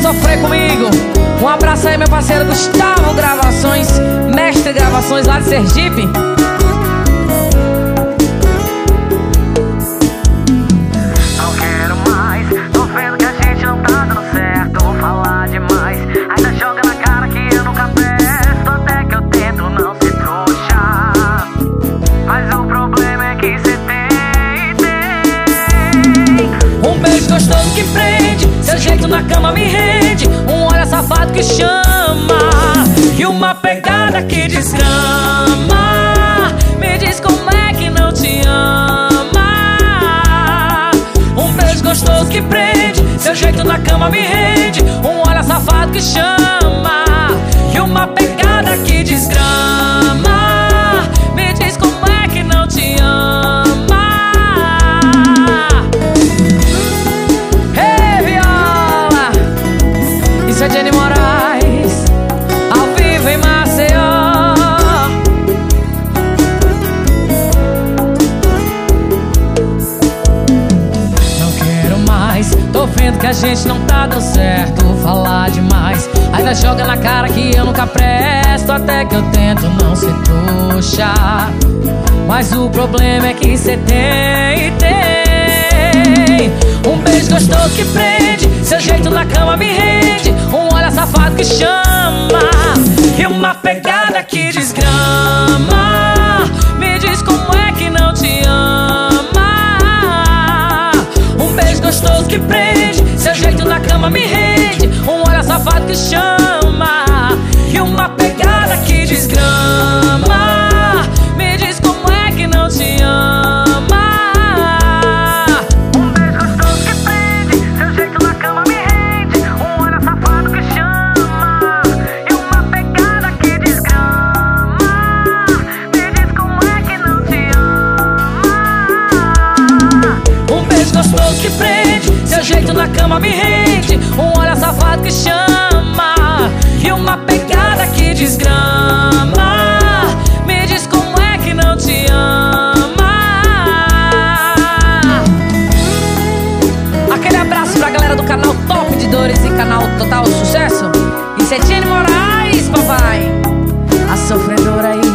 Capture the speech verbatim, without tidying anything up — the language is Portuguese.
sofrer comigo. Um abraço aí, meu parceiro Gustavo Gravações, mestre Gravações lá de Sergipe. Não quero mais, tô vendo que a gente não tá dando certo. Vou falar demais, ainda joga na cara que eu nunca presto. Até que eu tento não ser trouxa, mas o problema é que cê tem, tem. Um beijo gostoso que prende, seu jeito na cama me rende. Um olhar safado que chama e uma pegada que desgrama. Me diz como é que não te ama. Um beijo gostoso que prende, seu jeito na cama me rende. Um olhar safado que chama e uma pegada que desgrama. Me diz como é que não te ama. Isso é Jenny Moraes, ao vivo em Maceió. Não quero mais, tô vendo que a gente não tá dando certo. Falar demais, ainda joga na cara que eu nunca presto. Até que eu tento não ser trouxa, mas o problema é que cê tem, tem. Um beijo gostoso que prende, seu jeito na cama me rende. Um olhar safado que chama e uma pegada que desgrama. Me diz como é que não te ama. Um beijo gostoso que prende, seu jeito na cama me rende. Um olhar safado que chama e uma pegada que desgrama. Me diz como é que não te ama. Gostoso que prende, seu jeito na cama me rende. Um olhar safado que chama e uma pegada que desgrama. Me diz como é que não te ama. Aquele abraço pra galera do canal Top de Dores e canal Total Sucesso. Isso é Jenny Moraes, papai, a sofredora aí.